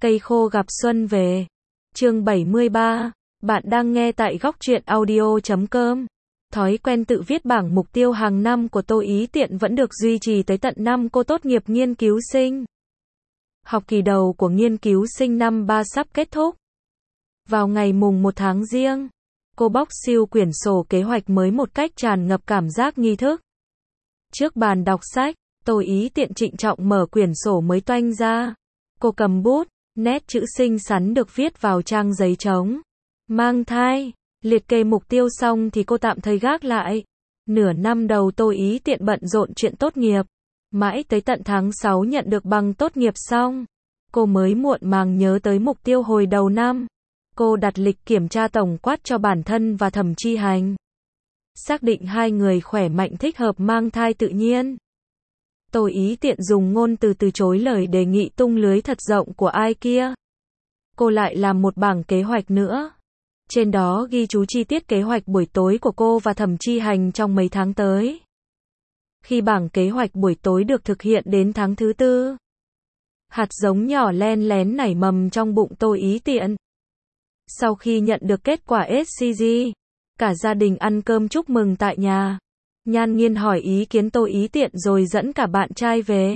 Cây khô gặp xuân về. Chương 73. Bạn đang nghe tại góc truyện audio.com. Thói quen tự viết bảng mục tiêu hàng năm của Tô Ý Tiện vẫn được duy trì tới tận năm cô tốt nghiệp nghiên cứu sinh. Học kỳ đầu của nghiên cứu sinh năm 3 sắp kết thúc. Vào ngày mùng 1 tháng Giêng, cô bóc siêu quyển sổ kế hoạch mới một cách tràn ngập cảm giác nghi thức. Trước bàn đọc sách, Tô Ý Tiện trịnh trọng mở quyển sổ mới toanh ra. Cô cầm bút, nét chữ xinh xắn được viết vào trang giấy trống. Mang thai, liệt kê mục tiêu xong thì cô tạm thời gác lại. Nửa năm đầu Tô Ý Tiện bận rộn chuyện tốt nghiệp. Mãi tới tận tháng 6 nhận được bằng tốt nghiệp xong, cô mới muộn màng nhớ tới mục tiêu hồi đầu năm. Cô đặt lịch kiểm tra tổng quát cho bản thân và Thẩm Chi Hành. Xác định hai người khỏe mạnh thích hợp mang thai tự nhiên. Tô Ý Tiện dùng ngôn từ từ chối lời đề nghị tung lưới thật rộng của ai kia. Cô lại làm một bảng kế hoạch nữa. Trên đó ghi chú chi tiết kế hoạch buổi tối của cô và Thẩm Chi Hành trong mấy tháng tới. Khi bảng kế hoạch buổi tối được thực hiện đến tháng thứ 4, hạt giống nhỏ len lén nảy mầm trong bụng Tô Ý Tiện. Sau khi nhận được kết quả HCG, cả gia đình ăn cơm chúc mừng tại nhà. Nhan Nghiên hỏi ý kiến Tô Ý Tiện rồi dẫn cả bạn trai về.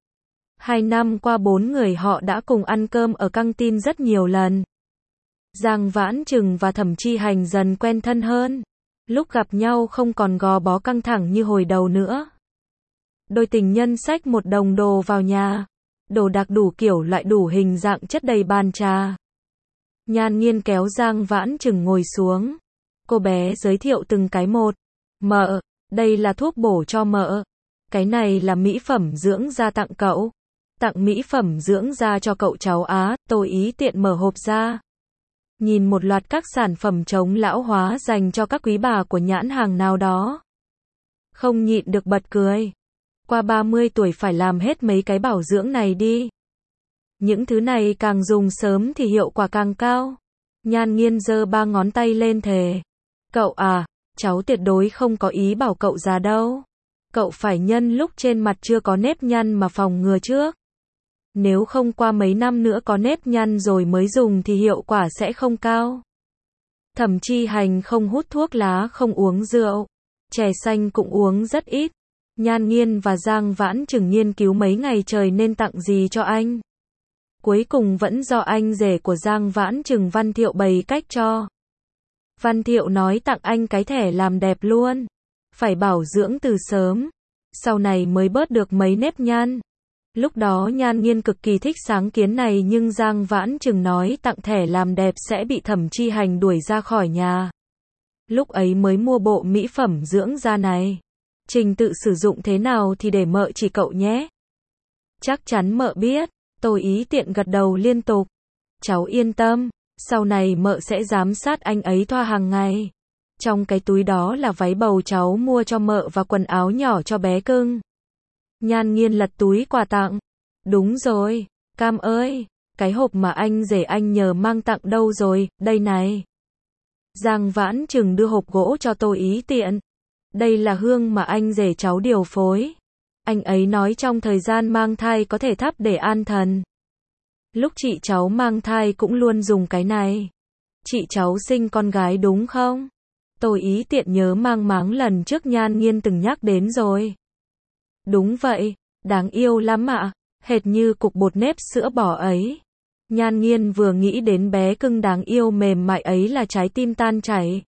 2 năm qua 4 người họ đã cùng ăn cơm ở căng tin rất nhiều lần. Giang Vãn Trừng và Thẩm Chi Hành dần quen thân hơn. Lúc gặp nhau không còn gò bó căng thẳng như hồi đầu nữa. Đôi tình nhân xách một đống đồ vào nhà. Đồ đạc đủ kiểu loại đủ hình dạng chất đầy bàn trà. Nhan Nghiên kéo Giang Vãn Trừng ngồi xuống. Cô bé giới thiệu từng cái một. Mợ, đây là thuốc bổ cho mợ. Cái này là mỹ phẩm dưỡng da tặng cậu. Tặng mỹ phẩm dưỡng da cho cậu cháu á. Tô Ý Tiện mở hộp ra. Nhìn một loạt các sản phẩm chống lão hóa dành cho các quý bà của nhãn hàng nào đó. Không nhịn được bật cười. Qua 30 tuổi phải làm hết mấy cái bảo dưỡng này đi. Những thứ này càng dùng sớm thì hiệu quả càng cao. Nhan Nghiên giơ 3 ngón tay lên thề. Cậu à, cháu tuyệt đối không có ý bảo cậu già đâu. Cậu phải nhân lúc trên mặt chưa có nếp nhăn mà phòng ngừa trước. Nếu không qua mấy năm nữa có nếp nhăn rồi mới dùng thì hiệu quả sẽ không cao. Thẩm Chi Hành không hút thuốc lá, không uống rượu. Chè xanh cũng uống rất ít. Nhan Nghiên và Giang Vãn Trừng nghiên cứu mấy ngày trời nên tặng gì cho anh. Cuối cùng vẫn do anh rể của Giang Vãn Trừng Văn Thiệu bày cách cho. Văn Thiệu nói tặng anh cái thẻ làm đẹp luôn. Phải bảo dưỡng từ sớm. Sau này mới bớt được mấy nếp nhăn. Lúc đó Nhan Nghiên cực kỳ thích sáng kiến này nhưng Giang Vãn Trừng nói tặng thẻ làm đẹp sẽ bị Thẩm Chi Hành đuổi ra khỏi nhà. Lúc ấy mới mua bộ mỹ phẩm dưỡng da này. Trình tự sử dụng thế nào thì để mợ chỉ cậu nhé. Chắc chắn mợ biết. Tô Ý Tiện gật đầu liên tục. Cháu yên tâm, sau này mợ sẽ giám sát anh ấy thoa hàng ngày. Trong cái túi đó là váy bầu cháu mua cho mợ và quần áo nhỏ cho bé cưng. Nhan Nghiên lật túi quà tặng. Đúng rồi, Cam ơi, cái hộp mà anh rể anh nhờ mang tặng đâu rồi, đây này. Giang Vãn Trừng đưa hộp gỗ cho Tô Ý Tiện. Đây là hương mà anh rể cháu điều phối. Anh ấy nói trong thời gian mang thai có thể thắp để an thần. Lúc chị cháu mang thai cũng luôn dùng cái này. Chị cháu sinh con gái đúng không? Tô Ý Tiện nhớ mang máng lần trước Nhan Nghiên từng nhắc đến rồi. Đúng vậy, đáng yêu lắm ạ, hệt như cục bột nếp sữa bò ấy. Nhan Nghiên vừa nghĩ đến bé cưng đáng yêu mềm mại ấy là trái tim tan chảy.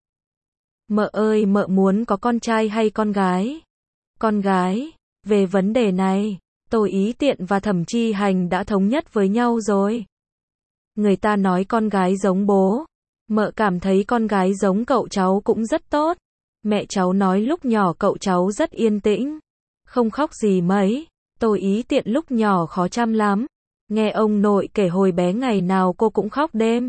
Mợ ơi, mợ muốn có con trai hay con gái? Con gái. Về vấn đề này, Tô Ý Tiện và Thẩm Chi Hành đã thống nhất với nhau rồi. Người ta nói con gái giống bố. Mợ cảm thấy con gái giống cậu cháu cũng rất tốt. Mẹ cháu nói lúc nhỏ cậu cháu rất yên tĩnh. Không khóc gì mấy. Tô Ý Tiện lúc nhỏ khó chăm lắm. Nghe ông nội kể hồi bé ngày nào cô cũng khóc đêm.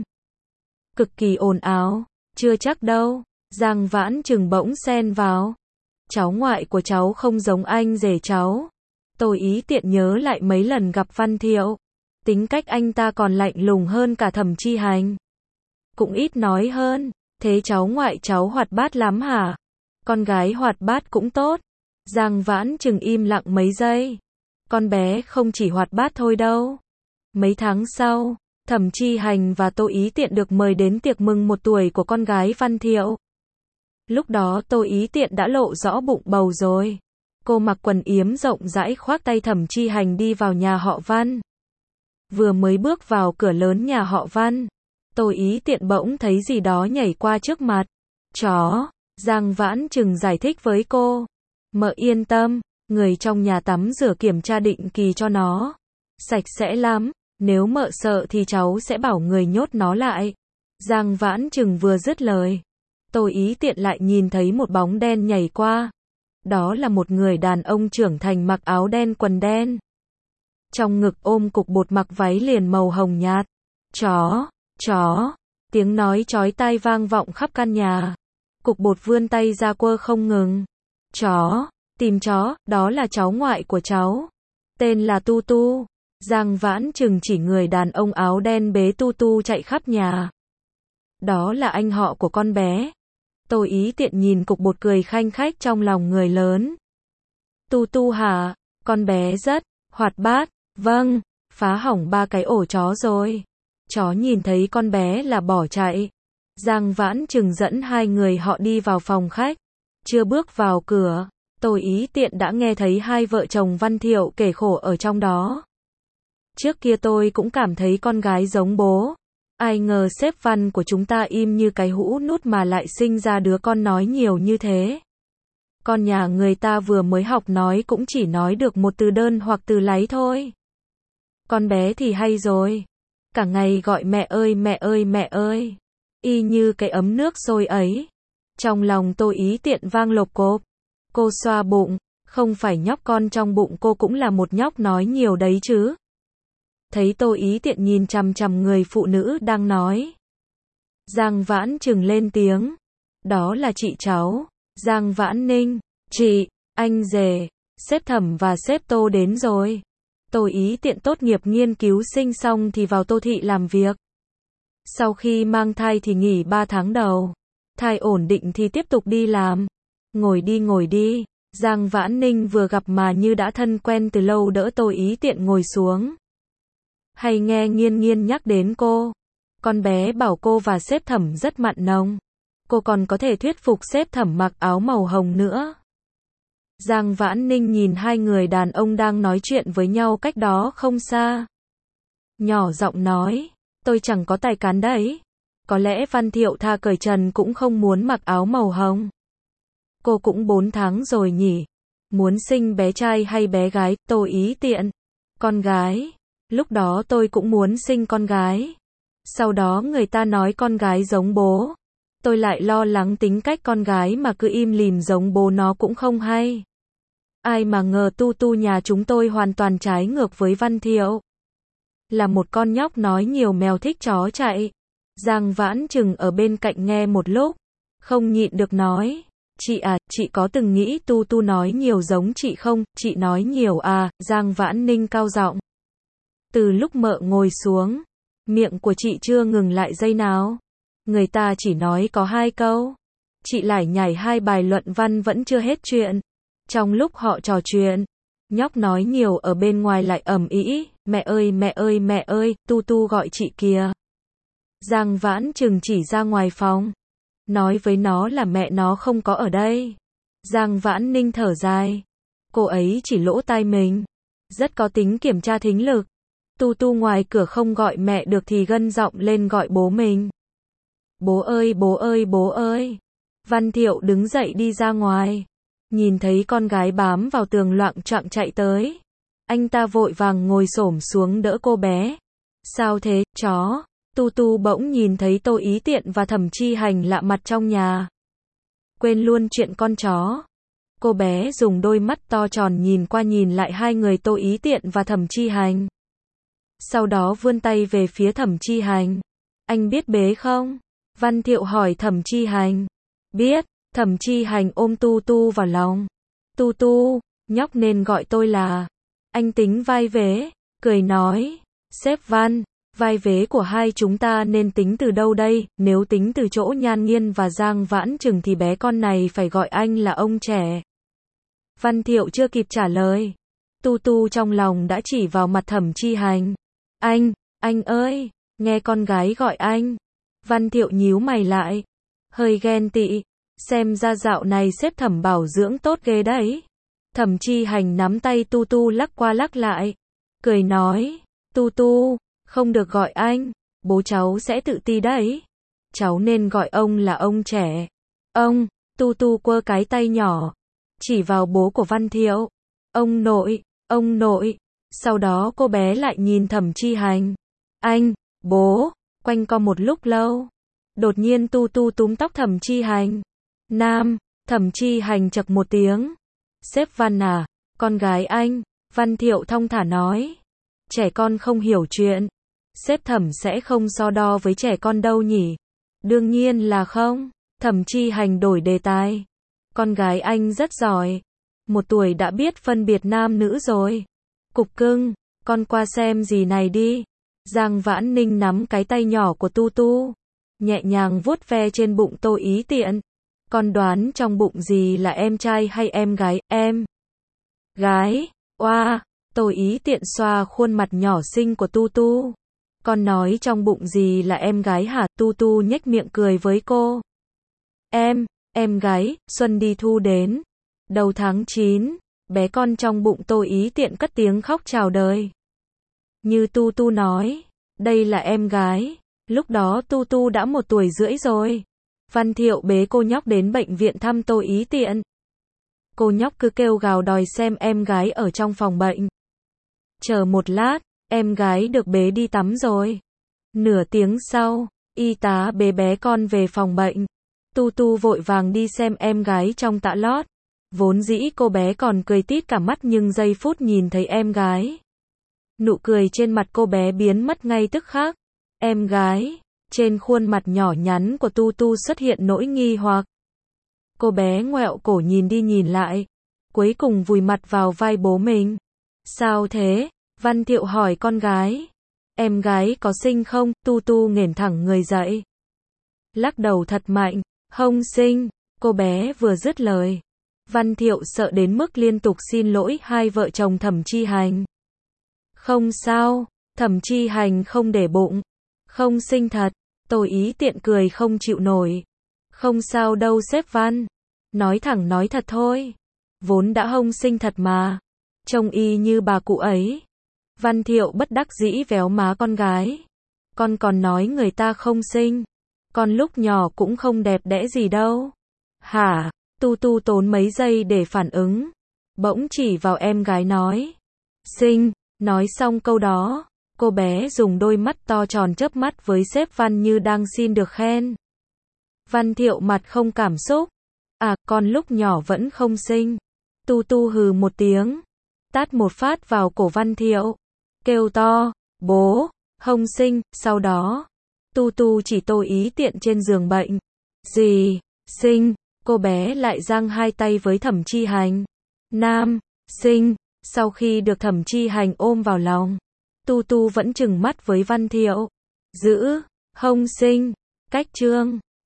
Cực kỳ ồn ào. Chưa chắc đâu. Giang Vãn Trừng bỗng xen vào. Cháu ngoại của cháu không giống anh rể cháu. Tô Ý Tiện nhớ lại mấy lần gặp Văn Thiệu. Tính cách anh ta còn lạnh lùng hơn cả Thẩm Chi Hành. Cũng ít nói hơn. Thế cháu ngoại cháu hoạt bát lắm hả? Con gái hoạt bát cũng tốt. Giang Vãn Trừng im lặng mấy giây. Con bé không chỉ hoạt bát thôi đâu. Mấy tháng sau, Thẩm Chi Hành và Tô Ý Tiện được mời đến tiệc mừng 1 tuổi của con gái Văn Thiệu. Lúc đó Tô Ý Tiện đã lộ rõ bụng bầu rồi. Cô mặc quần yếm rộng rãi khoác tay Thẩm Chi Hành đi vào nhà họ Văn. Vừa mới bước vào cửa lớn nhà họ Văn, Tô Ý Tiện bỗng thấy gì đó nhảy qua trước mặt. Chó, Giang Vãn Trừng giải thích với cô. Mợ yên tâm, người trong nhà tắm rửa kiểm tra định kỳ cho nó. Sạch sẽ lắm, nếu mợ sợ thì cháu sẽ bảo người nhốt nó lại. Giang Vãn Trừng vừa dứt lời, Tô Ý Tiện lại nhìn thấy một bóng đen nhảy qua. Đó là một người đàn ông trưởng thành mặc áo đen quần đen. Trong ngực ôm cục bột mặc váy liền màu hồng nhạt. Chó, tiếng nói chói tai vang vọng khắp căn nhà. Cục bột vươn tay ra quơ không ngừng. Chó, tìm chó, đó là cháu ngoại của cháu. Tên là Tu Tu. Giang Vãn Trừng chỉ người đàn ông áo đen bế Tu Tu chạy khắp nhà. Đó là anh họ của con bé. Tô Ý Tiện nhìn cục bột cười khanh khách trong lòng người lớn. Tu Tu hả? Con bé rất hoạt bát. Vâng, phá hỏng 3 cái ổ chó rồi. Chó nhìn thấy con bé là bỏ chạy. Giang Vãn Trừng dẫn 2 người họ đi vào phòng khách. Chưa bước vào cửa, Tô Ý Tiện đã nghe thấy 2 vợ chồng Văn Thiệu kể khổ ở trong đó. Trước kia tôi cũng cảm thấy con gái giống bố. Ai ngờ sếp Văn của chúng ta im như cái hũ nút mà lại sinh ra đứa con nói nhiều như thế. Con nhà người ta vừa mới học nói cũng chỉ nói được một từ đơn hoặc từ láy thôi. Con bé thì hay rồi. Cả ngày gọi mẹ ơi mẹ ơi mẹ ơi. Y như cái ấm nước sôi ấy. Trong lòng Tô Ý Tiện vang lộp cộp. Cô xoa bụng. Không phải nhóc con trong bụng cô cũng là một nhóc nói nhiều đấy chứ. Thấy Tô Ý Tiện nhìn chằm chằm người phụ nữ đang nói. Giang Vãn Trừng lên tiếng. Đó là chị cháu. Giang Vãn Ninh. Chị, anh rể, sếp Thẩm và sếp Tô đến rồi. Tô Ý Tiện tốt nghiệp nghiên cứu sinh xong thì vào Tô Thị làm việc. Sau khi mang thai thì nghỉ 3 tháng đầu. Thai ổn định thì tiếp tục đi làm. Ngồi đi. Giang Vãn Ninh vừa gặp mà như đã thân quen từ lâu đỡ Tô Ý Tiện ngồi xuống. Hay nghe Nghiên Nghiên nhắc đến cô. Con bé bảo cô và sếp Thẩm rất mặn nồng. Cô còn có thể thuyết phục sếp Thẩm mặc áo màu hồng nữa. Giang Vãn Ninh nhìn 2 người đàn ông đang nói chuyện với nhau cách đó không xa. Nhỏ giọng nói, tôi chẳng có tài cán đấy. Có lẽ Văn Thiệu tha cởi trần cũng không muốn mặc áo màu hồng. Cô cũng 4 tháng rồi nhỉ. Muốn sinh bé trai hay bé gái? Tô Ý Tiện. Con gái. Lúc đó tôi cũng muốn sinh con gái. Sau đó người ta nói con gái giống bố. Tôi lại lo lắng tính cách con gái mà cứ im lìm giống bố nó cũng không hay. Ai mà ngờ Tu Tu nhà chúng tôi hoàn toàn trái ngược với Văn Thiệu. Là một con nhóc nói nhiều mèo thích chó chạy. Giang Vãn Trừng ở bên cạnh nghe một lúc. Không nhịn được nói. Chị à, chị có từng nghĩ Tu Tu nói nhiều giống chị không? Chị nói nhiều à? Giang Vãn Ninh cao giọng. Từ lúc mợ ngồi xuống, miệng của chị chưa ngừng lại giây nào. Người ta chỉ nói có 2 câu. Chị lải nhải 2 bài luận văn vẫn chưa hết chuyện. Trong lúc họ trò chuyện, nhóc nói nhiều ở bên ngoài lại ầm ĩ, mẹ ơi mẹ ơi mẹ ơi, Tu Tu gọi chị kìa. Giang Vãn Trừng chỉ ra ngoài phòng. Nói với nó là mẹ nó không có ở đây. Giang Vãn Ninh thở dài. Cô ấy chỉ lỗ tai mình. Rất có tính kiểm tra thính lực. Tu Tu ngoài cửa không gọi mẹ được thì gân giọng lên gọi bố mình. Bố ơi bố ơi bố ơi. Văn Thiệu đứng dậy đi ra ngoài. Nhìn thấy con gái bám vào tường loạng choạng chạy tới. Anh ta vội vàng ngồi xổm xuống đỡ cô bé. Sao thế, chó? Tu Tu bỗng nhìn thấy Tô Ý Tiện và Thẩm Chi Hành lạ mặt trong nhà. Quên luôn chuyện con chó. Cô bé dùng đôi mắt to tròn nhìn qua nhìn lại 2 người Tô Ý Tiện và Thẩm Chi Hành. Sau đó vươn tay về phía Thẩm Chi Hành. Anh biết bế không? Văn Thiệu hỏi Thẩm Chi Hành. Biết. Thẩm Chi Hành ôm Tu Tu vào lòng. Tu Tu, nhóc nên gọi tôi là. Anh tính vai vế. Cười nói. Sếp Văn, vai vế của hai chúng ta nên tính từ đâu đây? Nếu tính từ chỗ Nhan Nghiên và Giang Vãn Trừng thì bé con này phải gọi anh là ông trẻ. Văn Thiệu chưa kịp trả lời. Tu Tu trong lòng đã chỉ vào mặt Thẩm Chi Hành. Anh ơi, Nghe con gái gọi anh. Văn Thiệu nhíu mày lại. Hơi ghen tị. Xem ra dạo này sếp Thẩm bảo dưỡng tốt ghê đấy. Thẩm Chi Hành nắm tay Tu Tu lắc qua lắc lại. Cười nói. Tu Tu, không được gọi anh. Bố cháu sẽ tự ti đấy. Cháu nên gọi ông là ông trẻ. Ông. Tu Tu quơ cái tay nhỏ. Chỉ vào bố của Văn Thiệu. Ông nội, ông nội. Sau đó cô bé lại nhìn Thẩm Chi Hành. Anh, bố. Quanh co một lúc lâu. Đột nhiên Tu Tu túm tóc Thẩm Chi Hành. Nam. Thẩm Chi Hành chậc một tiếng. Sếp Văn à, con gái anh. Văn Thiệu thong thả nói. Trẻ con không hiểu chuyện. Sếp Thẩm sẽ không so đo với trẻ con đâu nhỉ. Đương nhiên là không. Thẩm Chi Hành đổi đề tài. Con gái anh rất giỏi. 1 tuổi đã biết phân biệt nam nữ rồi. Cục cưng, con qua xem gì này đi. Giang Vãn Ninh nắm cái tay nhỏ của Tu Tu. Nhẹ nhàng vuốt ve trên bụng Tô Ý Tiện. Con đoán trong bụng gì là em trai hay em gái? Em gái. Oa. Tô Ý Tiện xoa khuôn mặt nhỏ xinh của Tu Tu. Con nói trong bụng gì là em gái hả? Tu Tu nhếch miệng cười với cô. Em gái, xuân đi thu đến. Đầu tháng 9, bé con trong bụng Tô Ý Tiện cất tiếng khóc chào đời. Như Tu Tu nói, đây là em gái. Lúc đó Tu Tu đã 1 tuổi rưỡi rồi. Văn Thiệu bế cô nhóc đến bệnh viện thăm Tô Ý Tiện. Cô nhóc cứ kêu gào đòi xem em gái ở trong phòng bệnh. Chờ một lát, em gái được bế đi tắm rồi. Nửa tiếng sau, y tá bế bé con về phòng bệnh. Tu Tu vội vàng đi xem em gái trong tã lót. Vốn dĩ cô bé còn cười tít cả mắt nhưng giây phút nhìn thấy em gái. Nụ cười trên mặt cô bé biến mất ngay tức khắc. Em gái. Trên khuôn mặt nhỏ nhắn của Tu Tu xuất hiện nỗi nghi hoặc. Cô bé ngoẹo cổ nhìn đi nhìn lại. Cuối cùng vùi mặt vào vai bố mình. Sao thế? Văn Thiệu hỏi con gái. Em gái có xinh không? Tu Tu nghển thẳng người dậy. Lắc đầu thật mạnh. Không xinh. Cô bé vừa dứt lời. Văn Thiệu sợ đến mức liên tục xin lỗi hai vợ chồng Thẩm Chi Hành. Không sao. Thẩm Chi Hành không để bụng. Không xinh thật. Tô Ý Tiện cười không chịu nổi. Không sao đâu sếp Văn. Nói thẳng nói thật thôi. Vốn đã không xinh thật mà. Trông y như bà cụ ấy. Văn Thiệu bất đắc dĩ véo má con gái. Con còn nói người ta không xinh. Con lúc nhỏ cũng không đẹp đẽ gì đâu. Hả? Tu Tu tốn mấy giây để phản ứng. Bỗng chỉ vào em gái nói. Xinh. Nói xong câu đó, cô bé dùng đôi mắt to tròn chớp mắt với sếp Văn như đang xin được khen. Văn Thiệu mặt không cảm xúc. À, con lúc nhỏ vẫn không xinh. Tu Tu hừ một tiếng. Tát một phát vào cổ Văn Thiệu. Kêu to. Bố. Không xinh. Sau đó, Tu Tu chỉ Tô Ý Tiện trên giường bệnh. Gì? Xinh. Cô bé lại giang hai tay với Thẩm Chi Hành. Nam. Xinh. Sau khi được Thẩm Chi Hành ôm vào lòng, Tu Tu vẫn trừng mắt với Văn Thiệu. Giữ. Không xinh. Cách trương.